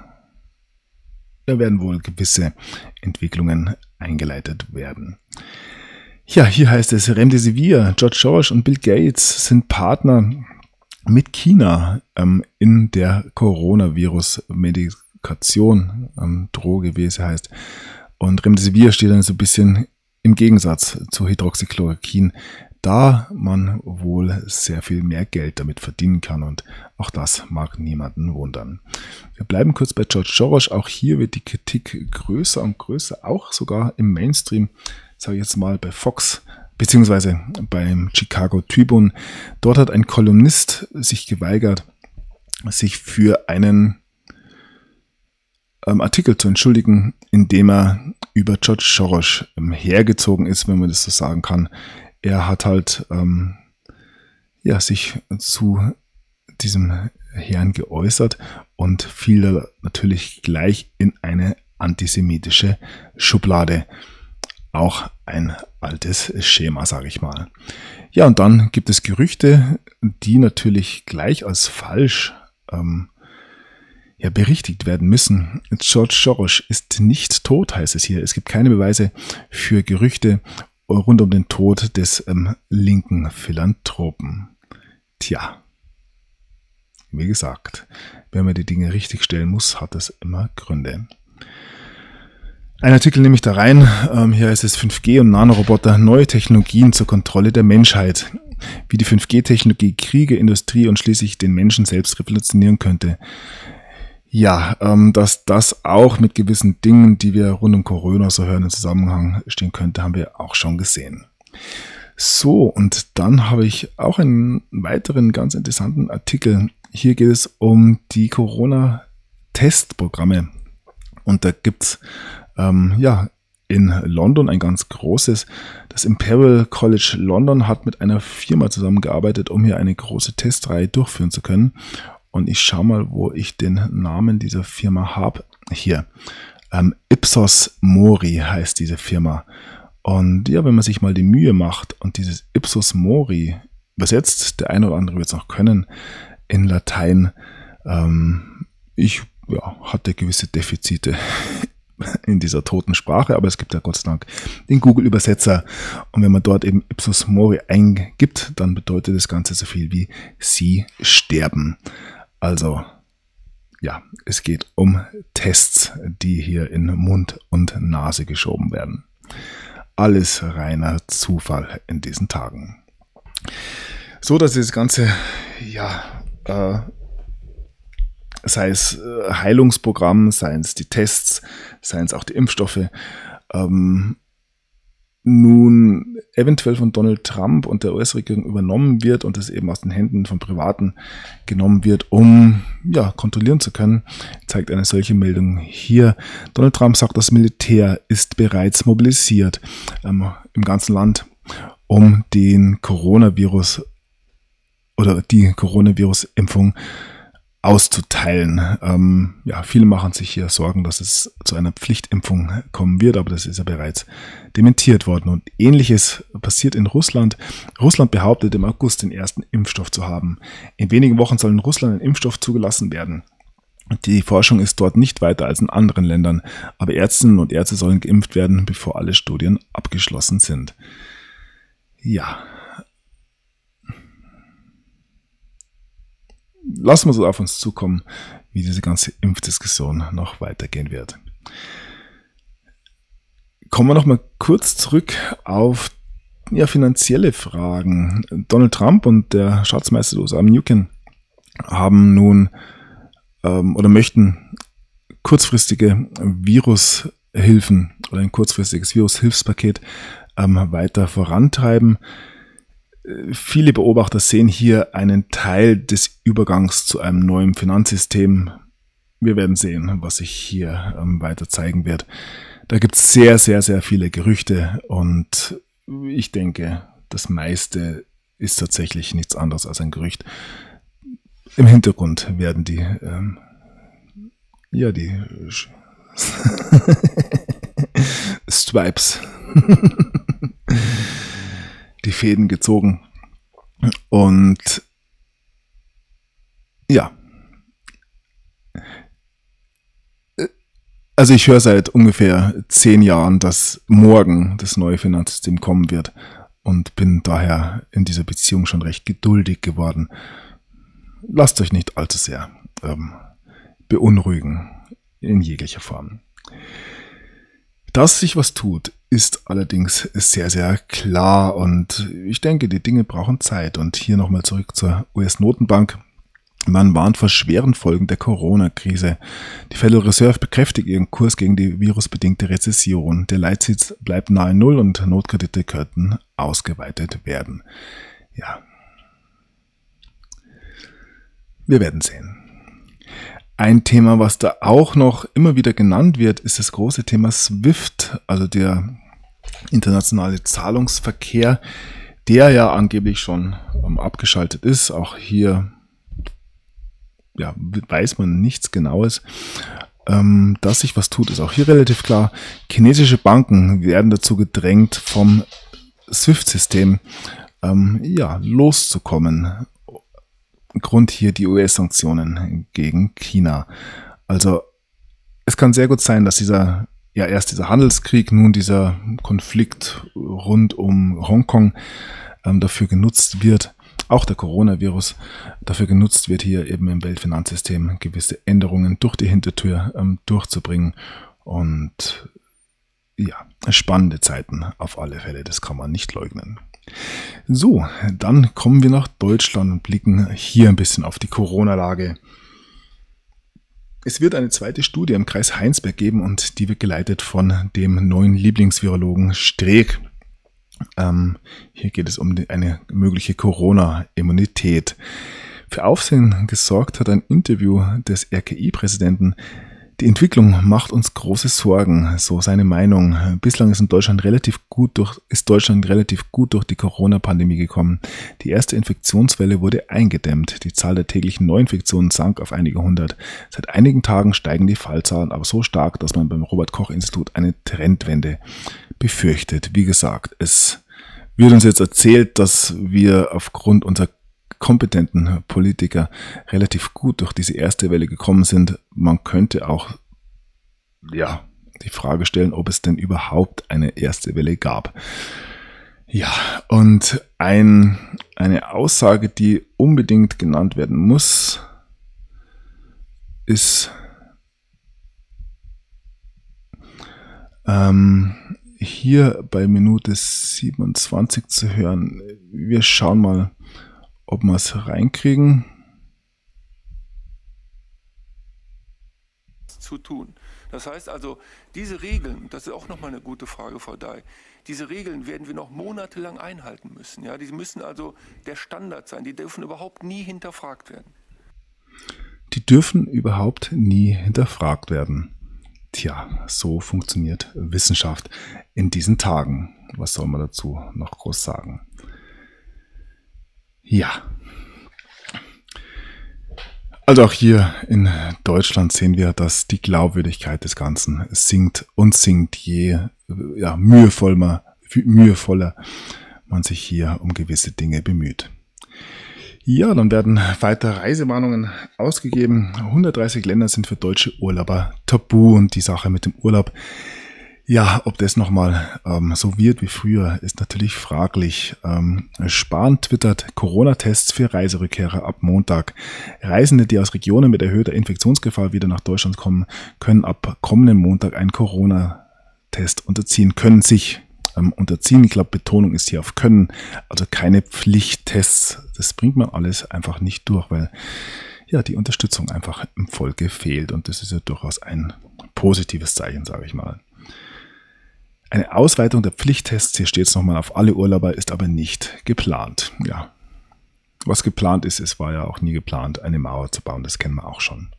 wohl gewisse Entwicklungen eingeleitet werden. Ja, hier heißt es, Remdesivir, George Soros und Bill Gates sind Partner mit China in der Coronavirus-Medikation, Droge, wie es heißt. Und Remdesivir steht dann so ein bisschen im Gegensatz zu Hydroxychloroquin, da man wohl sehr viel mehr Geld damit verdienen kann. Und auch das mag niemanden wundern. Wir bleiben kurz bei George Soros. Auch hier wird die Kritik größer und größer, auch sogar im Mainstream, sage ich jetzt mal bei Fox, beziehungsweise beim Chicago Tribune. Dort hat ein Kolumnist sich geweigert, sich für einen Artikel zu entschuldigen, in dem er über George Soros hergezogen ist, wenn man das so sagen kann. Er hat halt sich zu diesem Herrn geäußert und fiel da natürlich gleich in eine antisemitische Schublade. Auch ein altes Schema, sage ich mal. Ja, und dann gibt es Gerüchte, die natürlich gleich als falsch berichtigt werden müssen. George Soros ist nicht tot, heißt es hier. Es gibt keine Beweise für Gerüchte rund um den Tod des linken Philanthropen. Tja, wie gesagt, wenn man die Dinge richtig stellen muss, hat das immer Gründe. Ein Artikel nehme ich da rein. Hier heißt es 5G und Nanoroboter, neue Technologien zur Kontrolle der Menschheit. Wie die 5G-Technologie Kriege, Industrie und schließlich den Menschen selbst revolutionieren könnte. Ja, dass das auch mit gewissen Dingen, die wir rund um Corona so hören, im Zusammenhang stehen könnte, haben wir auch schon gesehen. So, und dann habe ich auch einen weiteren ganz interessanten Artikel. Hier geht es um die Corona-Testprogramme. Und da gibt's in London ein ganz großes. Das Imperial College London hat mit einer Firma zusammengearbeitet, um hier eine große Testreihe durchführen zu können. Und ich schaue mal, wo ich den Namen dieser Firma habe. Hier. Ipsos Mori heißt diese Firma. Und ja, wenn man sich mal die Mühe macht und dieses Ipsos Mori übersetzt, der eine oder andere wird es noch können, in Latein, hatte gewisse Defizite in dieser toten Sprache, aber es gibt ja Gott sei Dank den Google-Übersetzer. Und wenn man dort eben Ipsos Mori eingibt, dann bedeutet das Ganze so viel wie sie sterben. Also, ja, es geht um Tests, die hier in Mund und Nase geschoben werden. Alles reiner Zufall in diesen Tagen. So, dass das Ganze, sei es Heilungsprogramm, seien es die Tests, seien es auch die Impfstoffe, nun eventuell von Donald Trump und der US-Regierung übernommen wird und es eben aus den Händen von Privaten genommen wird, um kontrollieren zu können, zeigt eine solche Meldung hier. Donald Trump sagt, das Militär ist bereits mobilisiert im ganzen Land, um den Coronavirus oder die Coronavirus-Impfung auszuteilen. Viele machen sich hier Sorgen, dass es zu einer Pflichtimpfung kommen wird, aber das ist ja bereits dementiert worden. Und Ähnliches passiert in Russland. Russland behauptet im August den ersten Impfstoff zu haben. In wenigen Wochen soll in Russland ein Impfstoff zugelassen werden. Die Forschung ist dort nicht weiter als in anderen Ländern, aber Ärztinnen und Ärzte sollen geimpft werden, bevor alle Studien abgeschlossen sind. Ja. Lassen wir so auf uns zukommen, wie diese ganze Impfdiskussion noch weitergehen wird. Kommen wir noch mal kurz zurück auf finanzielle Fragen. Donald Trump und der Schatzmeister der USA, Mnuchin, haben nun möchten kurzfristige Virushilfen oder ein kurzfristiges Virushilfspaket weiter vorantreiben. Viele Beobachter sehen hier einen Teil des Übergangs zu einem neuen Finanzsystem. Wir werden sehen, was sich hier weiter zeigen wird. Da gibt es sehr, sehr, sehr viele Gerüchte und ich denke, das meiste ist tatsächlich nichts anderes als ein Gerücht. Im Hintergrund werden die Stripes, die Fäden gezogen. Und ja, also ich höre seit ungefähr 10 Jahren, dass morgen das neue Finanzsystem kommen wird und bin daher in dieser Beziehung schon recht geduldig geworden. Lasst euch nicht allzu sehr beunruhigen in jeglicher Form. Dass sich was tut, ist allerdings sehr, sehr klar und ich denke, die Dinge brauchen Zeit. Und hier nochmal zurück zur US-Notenbank. Man warnt vor schweren Folgen der Corona-Krise. Die Federal Reserve bekräftigt ihren Kurs gegen die virusbedingte Rezession. Der Leitzins bleibt nahe Null und Notkredite könnten ausgeweitet werden. Ja, wir werden sehen. Ein Thema, was da auch noch immer wieder genannt wird, ist das große Thema SWIFT, also der internationale Zahlungsverkehr, der ja angeblich schon abgeschaltet ist. Auch hier weiß man nichts Genaues. Dass sich was tut, ist auch hier relativ klar. Chinesische Banken werden dazu gedrängt, vom SWIFT-System loszukommen. Grund hier die US-Sanktionen gegen China. Also es kann sehr gut sein, dass erst dieser Handelskrieg, nun dieser Konflikt rund um Hongkong dafür genutzt wird, auch der Coronavirus dafür genutzt wird, hier eben im Weltfinanzsystem gewisse Änderungen durch die Hintertür durchzubringen. Und ja, spannende Zeiten auf alle Fälle, das kann man nicht leugnen. So, dann kommen wir nach Deutschland und blicken hier ein bisschen auf die Corona-Lage. Es wird eine zweite Studie im Kreis Heinsberg geben und die wird geleitet von dem neuen Lieblingsvirologen Streeck. Hier geht es um eine mögliche Corona-Immunität. Für Aufsehen gesorgt hat ein Interview des RKI-Präsidenten. Die Entwicklung macht uns große Sorgen, so seine Meinung. Bislang ist Deutschland relativ gut durch die Corona-Pandemie gekommen. Die erste Infektionswelle wurde eingedämmt. Die Zahl der täglichen Neuinfektionen sank auf einige hundert. Seit einigen Tagen steigen die Fallzahlen aber so stark, dass man beim Robert-Koch-Institut eine Trendwende befürchtet. Wie gesagt, es wird uns jetzt erzählt, dass wir aufgrund unserer kompetenten Politiker relativ gut durch diese erste Welle gekommen sind. Man könnte auch die Frage stellen, ob es denn überhaupt eine erste Welle gab. Ja, und eine Aussage, die unbedingt genannt werden muss, ist hier bei Minute 27 zu hören. Wir schauen mal, ob wir es reinkriegen. Zu tun. Das heißt also, diese Regeln, das ist auch nochmal eine gute Frage, Frau Dai, diese Regeln werden wir noch monatelang einhalten müssen. Ja? Die müssen also der Standard sein, die dürfen überhaupt nie hinterfragt werden. Die dürfen überhaupt nie hinterfragt werden. Tja, so funktioniert Wissenschaft in diesen Tagen. Was soll man dazu noch groß sagen? Ja. Also auch hier in Deutschland sehen wir, dass die Glaubwürdigkeit des Ganzen sinkt und sinkt, je mühevoller man sich hier um gewisse Dinge bemüht. Ja, dann werden weiter Reisewarnungen ausgegeben. 130 Länder sind für deutsche Urlauber tabu und die Sache mit dem Urlaub, ja, ob das nochmal so wird wie früher, ist natürlich fraglich. Spahn twittert Corona-Tests für Reiserückkehrer ab Montag. Reisende, die aus Regionen mit erhöhter Infektionsgefahr wieder nach Deutschland kommen, können ab kommenden Montag einen Corona-Test unterziehen, können sich unterziehen. Ich glaube, Betonung ist hier auf können, also keine Pflichttests. Das bringt man alles einfach nicht durch, weil ja die Unterstützung einfach im Volke fehlt und das ist ja durchaus ein positives Zeichen, sage ich mal. Eine Ausweitung der Pflichttests, hier steht es nochmal, auf alle Urlauber ist aber nicht geplant. Ja, was geplant ist, es war ja auch nie geplant, eine Mauer zu bauen, das kennen wir auch schon.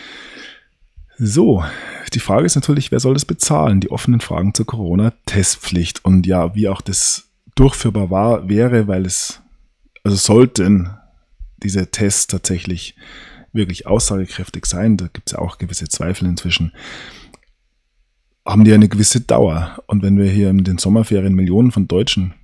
So, die Frage ist natürlich, wer soll das bezahlen? Die offenen Fragen zur Corona-Testpflicht und ja, wie auch das durchführbar wäre, weil sollten diese Tests tatsächlich wirklich aussagekräftig sein, da gibt es ja auch gewisse Zweifel inzwischen, haben die eine gewisse Dauer. Und wenn wir hier in den Sommerferien Millionen von Deutschen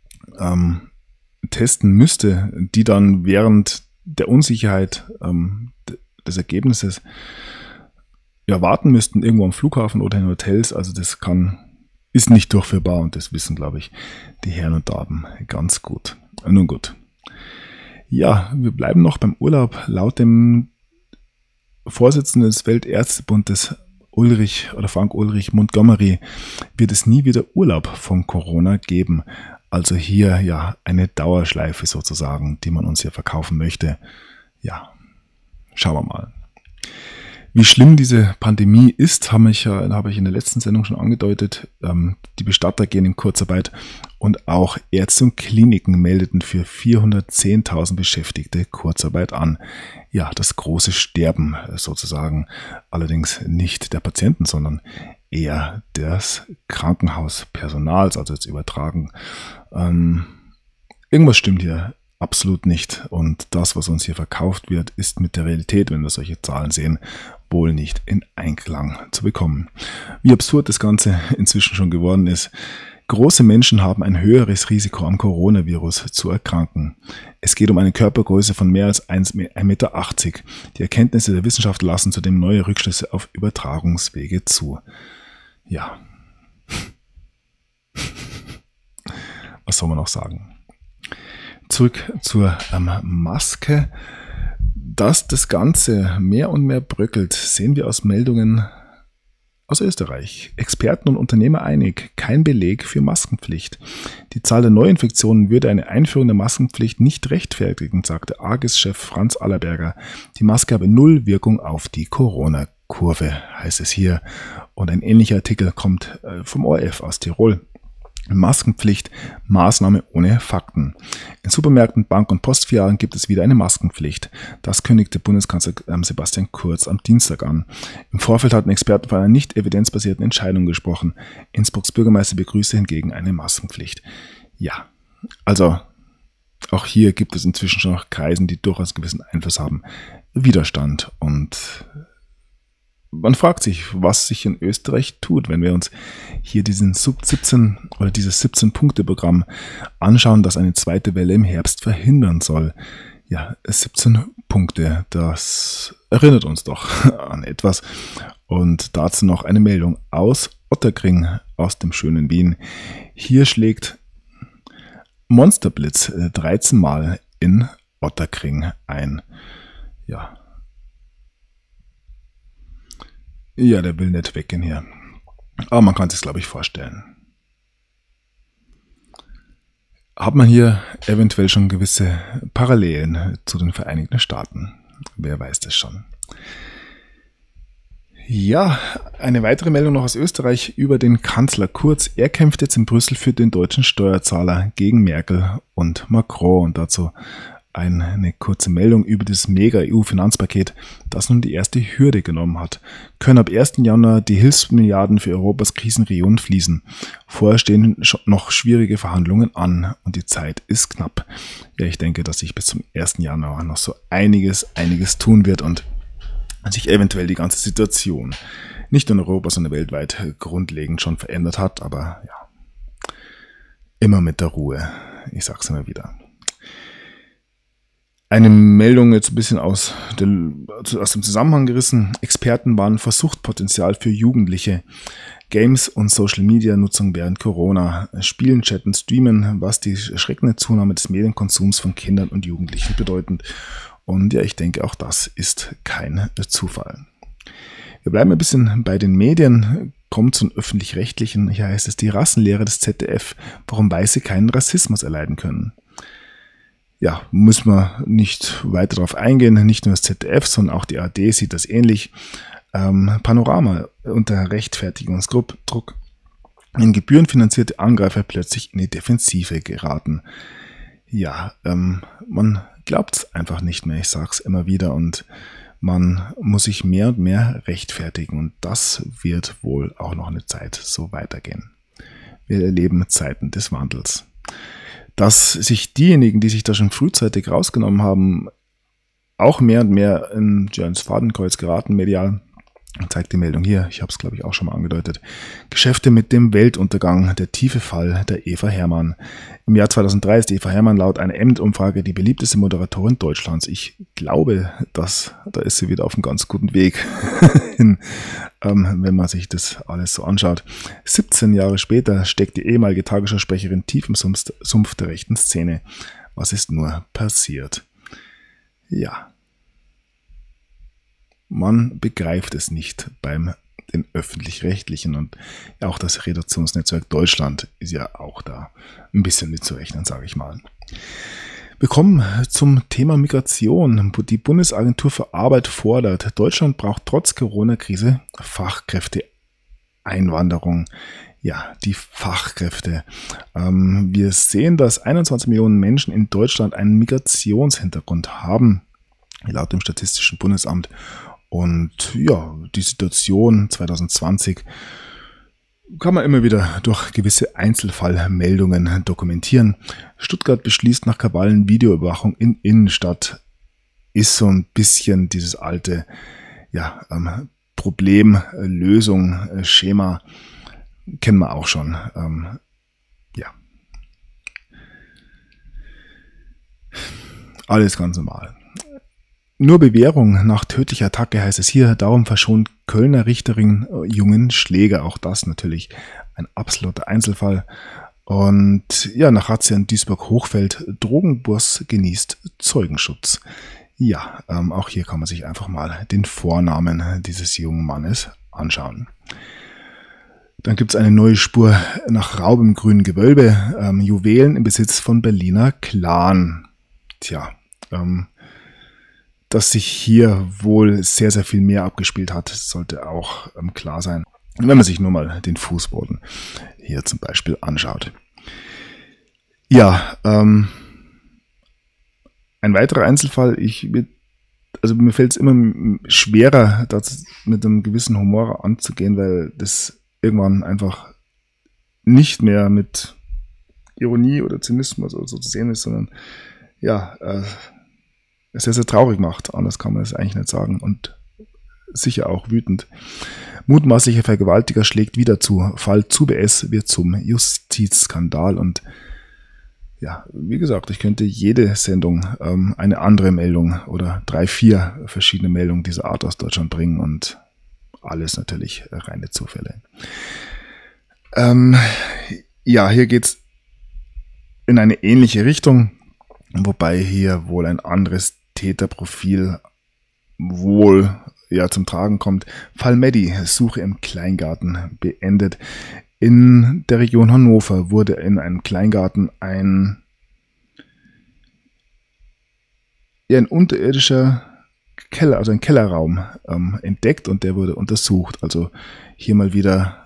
testen müsste, die dann während der Unsicherheit des Ergebnisses warten müssten, irgendwo am Flughafen oder in Hotels, also das ist nicht durchführbar und das wissen, glaube ich, die Herren und Damen ganz gut. Nun gut. Ja, wir bleiben noch beim Urlaub. Laut dem Vorsitzenden des Weltärztebundes Frank Ulrich Montgomery wird es nie wieder Urlaub von Corona geben. Also hier ja eine Dauerschleife sozusagen, die man uns hier verkaufen möchte. Ja, schauen wir mal. Wie schlimm diese Pandemie ist, habe ich in der letzten Sendung schon angedeutet. Die Bestatter gehen in Kurzarbeit und auch Ärzte und Kliniken meldeten für 410.000 Beschäftigte Kurzarbeit an. Ja, das große Sterben sozusagen. Allerdings nicht der Patienten, sondern eher des Krankenhauspersonals, also jetzt übertragen. Irgendwas stimmt hier absolut nicht. Und das, was uns hier verkauft wird, ist mit der Realität, wenn wir solche Zahlen sehen, wohl nicht in Einklang zu bekommen. Wie absurd das Ganze inzwischen schon geworden ist. Große Menschen haben ein höheres Risiko am Coronavirus zu erkranken. Es geht um eine Körpergröße von mehr als 1,80 Meter. Die Erkenntnisse der Wissenschaft lassen zudem neue Rückschlüsse auf Übertragungswege zu. Ja. Was soll man noch sagen? Zurück zur Maske. Dass das Ganze mehr und mehr bröckelt, sehen wir aus Meldungen aus Österreich. Experten und Unternehmer einig, kein Beleg für Maskenpflicht. Die Zahl der Neuinfektionen würde eine Einführung der Maskenpflicht nicht rechtfertigen, sagte Argus-Chef Franz Allerberger. Die Maske habe null Wirkung auf die Corona-Kurve, heißt es hier. Und ein ähnlicher Artikel kommt vom ORF aus Tirol. Maskenpflicht, Maßnahme ohne Fakten. In Supermärkten, Bank- und Postfilialen gibt es wieder eine Maskenpflicht. Das kündigte Bundeskanzler Sebastian Kurz am Dienstag an. Im Vorfeld hatten Experten von einer nicht evidenzbasierten Entscheidung gesprochen. Innsbrucks Bürgermeister begrüßte hingegen eine Maskenpflicht. Ja, also auch hier gibt es inzwischen schon noch Kreisen, die durchaus gewissen Einfluss haben. Widerstand und man fragt sich, was sich in Österreich tut, wenn wir uns hier diesen dieses 17-Punkte-Programm anschauen, das eine zweite Welle im Herbst verhindern soll. Ja, 17 Punkte, das erinnert uns doch an etwas. Und dazu noch eine Meldung aus Otterkring, aus dem schönen Wien. Hier schlägt Monsterblitz 13 Mal in Otterkring ein. Ja, der will nicht weggehen hier. Aber man kann es sich, glaube ich, vorstellen. Hat man hier eventuell schon gewisse Parallelen zu den Vereinigten Staaten? Wer weiß das schon? Ja, eine weitere Meldung noch aus Österreich über den Kanzler Kurz. Er kämpft jetzt in Brüssel für den deutschen Steuerzahler gegen Merkel und Macron. Und dazu eine kurze Meldung über das Mega-EU-Finanzpaket, das nun die erste Hürde genommen hat. Können ab 1. Januar die Hilfsmilliarden für Europas Krisenregion fließen. Vorher stehen noch schwierige Verhandlungen an und die Zeit ist knapp. Ja, ich denke, dass sich bis zum 1. Januar noch so einiges tun wird und sich eventuell die ganze Situation nicht nur in Europa, sondern weltweit grundlegend schon verändert hat, aber ja, immer mit der Ruhe. Ich sag's immer wieder. Eine Meldung jetzt ein bisschen aus dem Zusammenhang gerissen. Experten warnen vor Suchtpotenzial für Jugendliche. Games und Social-Media-Nutzung während Corona. Spielen, chatten, streamen, was die erschreckende Zunahme des Medienkonsums von Kindern und Jugendlichen bedeutet. Und ja, ich denke, auch das ist kein Zufall. Wir bleiben ein bisschen bei den Medien, kommt zum Öffentlich-Rechtlichen. Hier heißt es die Rassenlehre des ZDF, warum Weiße keinen Rassismus erleiden können. Ja, müssen wir nicht weiter darauf eingehen. Nicht nur das ZDF, sondern auch die ARD sieht das ähnlich. Panorama unter Rechtfertigungsdruck. in gebührenfinanzierte Angreifer plötzlich in die Defensive geraten. Ja, man glaubt es einfach nicht mehr, ich sage es immer wieder, und man muss sich mehr und mehr rechtfertigen, und das wird wohl auch noch eine Zeit so weitergehen. Wir erleben Zeiten des Wandels. Dass sich diejenigen, die sich da schon frühzeitig rausgenommen haben, auch mehr und mehr ins Fadenkreuz geraten medial, zeigt die Meldung hier, ich habe es glaube ich auch schon mal angedeutet. Geschäfte mit dem Weltuntergang, der tiefe Fall der Eva Hermann. Im Jahr 2003 ist Eva Hermann laut einer Emmet-Umfrage die beliebteste Moderatorin Deutschlands. Ich glaube, da ist sie wieder auf einem ganz guten Weg hin, wenn man sich das alles so anschaut. 17 Jahre später steckt die ehemalige Tagesschau-Sprecherin tief im Sumpf der rechten Szene. Was ist nur passiert? Ja. Man begreift es nicht beim den Öffentlich-Rechtlichen, und auch das Redaktionsnetzwerk Deutschland ist ja auch da ein bisschen mitzurechnen, sage ich mal. Wir kommen zum Thema Migration. Die Bundesagentur für Arbeit fordert, Deutschland braucht trotz Corona-Krise Fachkräfteeinwanderung. Ja, die Fachkräfte. Wir sehen, dass 21 Millionen Menschen in Deutschland einen Migrationshintergrund haben, laut dem Statistischen Bundesamt. Und ja, die Situation 2020 kann man immer wieder durch gewisse Einzelfallmeldungen dokumentieren. Stuttgart beschließt nach Krawallen Videoüberwachung in Innenstadt. Ist so ein bisschen dieses alte Problem-Lösung-Schema. Kennen wir auch schon. Alles ganz normal. Nur Bewährung nach tödlicher Attacke, heißt es hier. Darum verschont Kölner Richterin jungen Schläger. Auch das natürlich ein absoluter Einzelfall. Und ja, nach Razzia in Duisburg-Hochfeld, Drogenboss genießt Zeugenschutz. Ja, auch hier kann man sich einfach mal den Vornamen dieses jungen Mannes anschauen. Dann gibt es eine neue Spur nach Raub im grünen Gewölbe. Juwelen im Besitz von Berliner Clan. Tja, dass sich hier wohl sehr, sehr viel mehr abgespielt hat, sollte auch klar sein, wenn man sich nur mal den Fußboden hier zum Beispiel anschaut. Ja, ein weiterer Einzelfall, mir fällt es immer schwerer, das mit einem gewissen Humor anzugehen, weil das irgendwann einfach nicht mehr mit Ironie oder Zynismus oder so zu sehen ist, sondern es sehr, sehr traurig macht. Anders kann man es eigentlich nicht sagen. Und sicher auch wütend. Mutmaßlicher Vergewaltiger schlägt wieder zu. Fall ZuBS wird zum Justizskandal. Und ja, wie gesagt, ich könnte jede Sendung eine andere Meldung oder 3, 4 verschiedene Meldungen dieser Art aus Deutschland bringen, und alles natürlich reine Zufälle. Hier geht es in eine ähnliche Richtung, wobei hier wohl ein anderes Täterprofil wohl zum Tragen kommt. Fall Medi, Suche im Kleingarten beendet. In der Region Hannover wurde in einem Kleingarten ein unterirdischer Keller, also ein Kellerraum entdeckt, und der wurde untersucht. Also hier mal wieder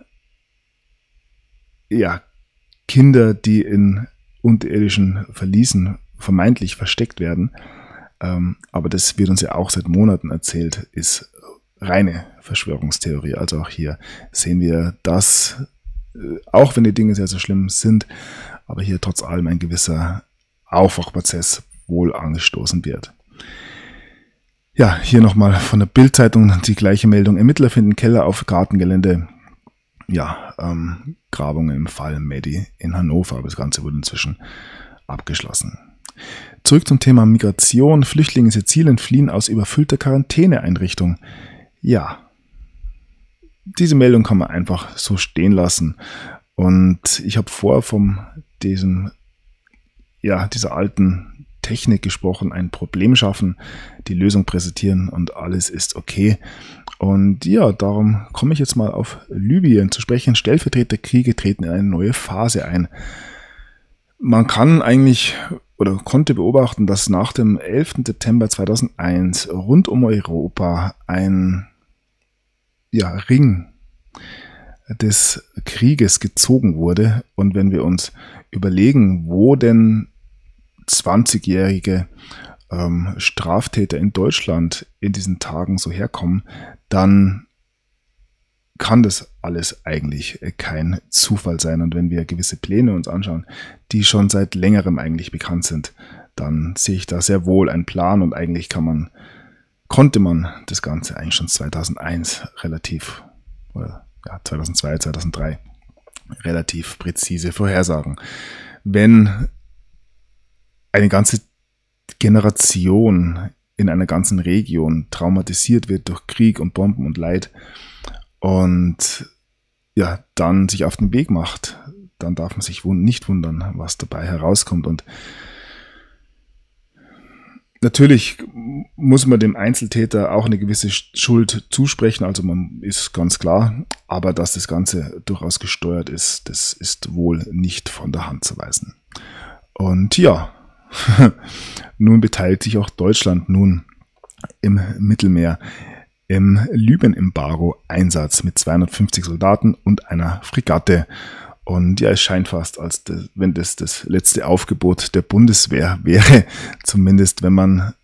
Kinder, die in unterirdischen Verließen vermeintlich versteckt werden. Aber das wird uns ja auch seit Monaten erzählt, ist reine Verschwörungstheorie. Also auch hier sehen wir, dass, auch wenn die Dinge sehr, sehr schlimm sind, aber hier trotz allem ein gewisser Aufwachprozess wohl angestoßen wird. Ja, hier nochmal von der Bild-Zeitung die gleiche Meldung. Ermittler finden Keller auf Gartengelände. Ja, Grabungen im Fall Medi in Hannover, aber das Ganze wurde inzwischen abgeschlossen. Zurück zum Thema Migration. Flüchtlinge in Sizilien fliehen aus überfüllter Quarantäneeinrichtung. Ja, diese Meldung kann man einfach so stehen lassen. Und ich habe vorher von dieser alten Technik gesprochen, ein Problem schaffen, die Lösung präsentieren und alles ist okay. Und ja, darum komme ich jetzt mal auf Libyen zu sprechen. Stellvertreterkriege treten in eine neue Phase ein. Man kann eigentlich oder konnte beobachten, dass nach dem 11. September 2001 rund um Europa ein Ring des Krieges gezogen wurde. Und wenn wir uns überlegen, wo denn 20-jährige Straftäter in Deutschland in diesen Tagen so herkommen, dann kann das alles eigentlich kein Zufall sein. Und wenn wir gewisse Pläne uns anschauen, die schon seit längerem eigentlich bekannt sind, dann sehe ich da sehr wohl einen Plan und eigentlich konnte man das Ganze eigentlich schon 2001 2002, 2003 relativ präzise vorhersagen. Wenn eine ganze Generation in einer ganzen Region traumatisiert wird durch Krieg und Bomben und Leid und ja, dann sich auf den Weg macht, dann darf man sich nicht wundern, was dabei herauskommt. Und natürlich muss man dem Einzeltäter auch eine gewisse Schuld zusprechen, also man ist ganz klar, aber dass das Ganze durchaus gesteuert ist, das ist wohl nicht von der Hand zu weisen. Und ja, nun beteiligt sich auch Deutschland nun im Mittelmeer im Libyen-Embargo-Einsatz mit 250 Soldaten und einer Fregatte. Und ja, es scheint fast, als wenn das letzte Aufgebot der Bundeswehr wäre, zumindest wenn man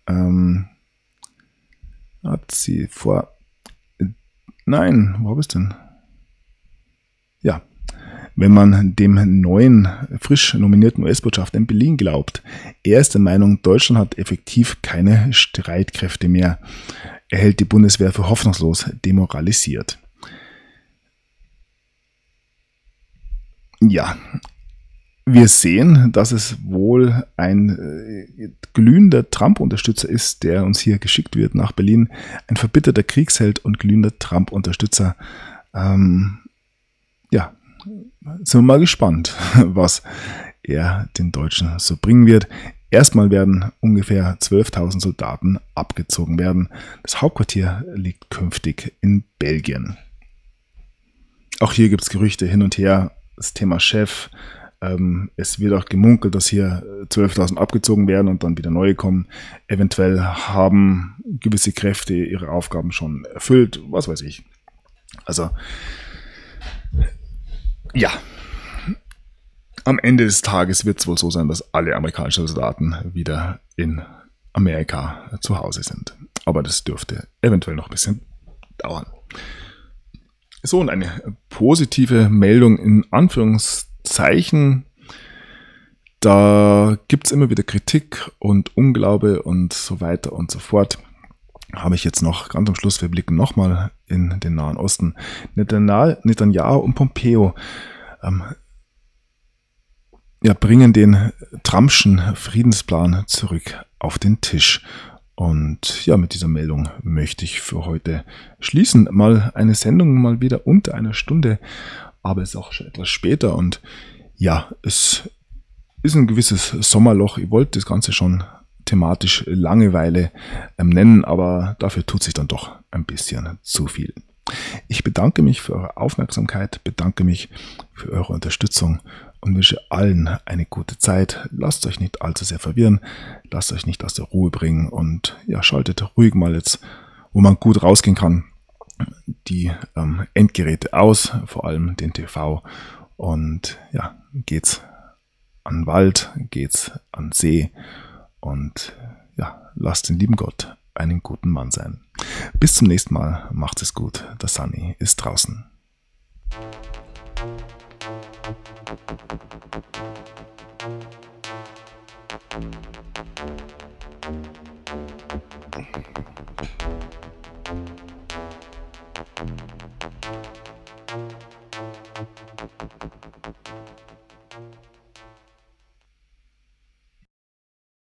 wo bist du denn? Ja, wenn man dem neuen, frisch nominierten US-Botschafter in Berlin glaubt. Er ist der Meinung, Deutschland hat effektiv keine Streitkräfte mehr. Er hält die Bundeswehr für hoffnungslos demoralisiert. Ja, wir sehen, dass es wohl ein glühender Trump-Unterstützer ist, der uns hier geschickt wird nach Berlin. Ein verbitterter Kriegsheld und glühender Trump-Unterstützer. Sind wir mal gespannt, was er den Deutschen so bringen wird. Erstmal werden ungefähr 12.000 Soldaten abgezogen werden. Das Hauptquartier liegt künftig in Belgien. Auch hier gibt es Gerüchte hin und her. Das Thema Chef. Es wird auch gemunkelt, dass hier 12.000 abgezogen werden und dann wieder neue kommen. Eventuell haben gewisse Kräfte ihre Aufgaben schon erfüllt. Was weiß ich. Also, ja. Am Ende des Tages wird es wohl so sein, dass alle amerikanischen Soldaten wieder in Amerika zu Hause sind. Aber das dürfte eventuell noch ein bisschen dauern. So, und eine positive Meldung in Anführungszeichen. Da gibt es immer wieder Kritik und Unglaube und so weiter und so fort. Habe ich jetzt noch ganz am Schluss, wir blicken nochmal in den Nahen Osten. Netanyahu und Pompeo bringen den Trumpschen Friedensplan zurück auf den Tisch. Und ja, mit dieser Meldung möchte ich für heute schließen. Mal eine Sendung mal wieder unter einer Stunde, aber es ist auch schon etwas später. Und ja, es ist ein gewisses Sommerloch. Ich wollte das Ganze schon thematisch Langeweile nennen, aber dafür tut sich dann doch ein bisschen zu viel. Ich bedanke mich für eure Aufmerksamkeit, bedanke mich für eure Unterstützung und wünsche allen eine gute Zeit. Lasst euch nicht allzu sehr verwirren, lasst euch nicht aus der Ruhe bringen und ja, schaltet ruhig mal jetzt, wo man gut rausgehen kann, die Endgeräte aus, vor allem den TV, und ja, geht's an den Wald, geht's an den See und ja, lasst den lieben Gott einen guten Mann sein. Bis zum nächsten Mal, macht es gut, der Sunny ist draußen.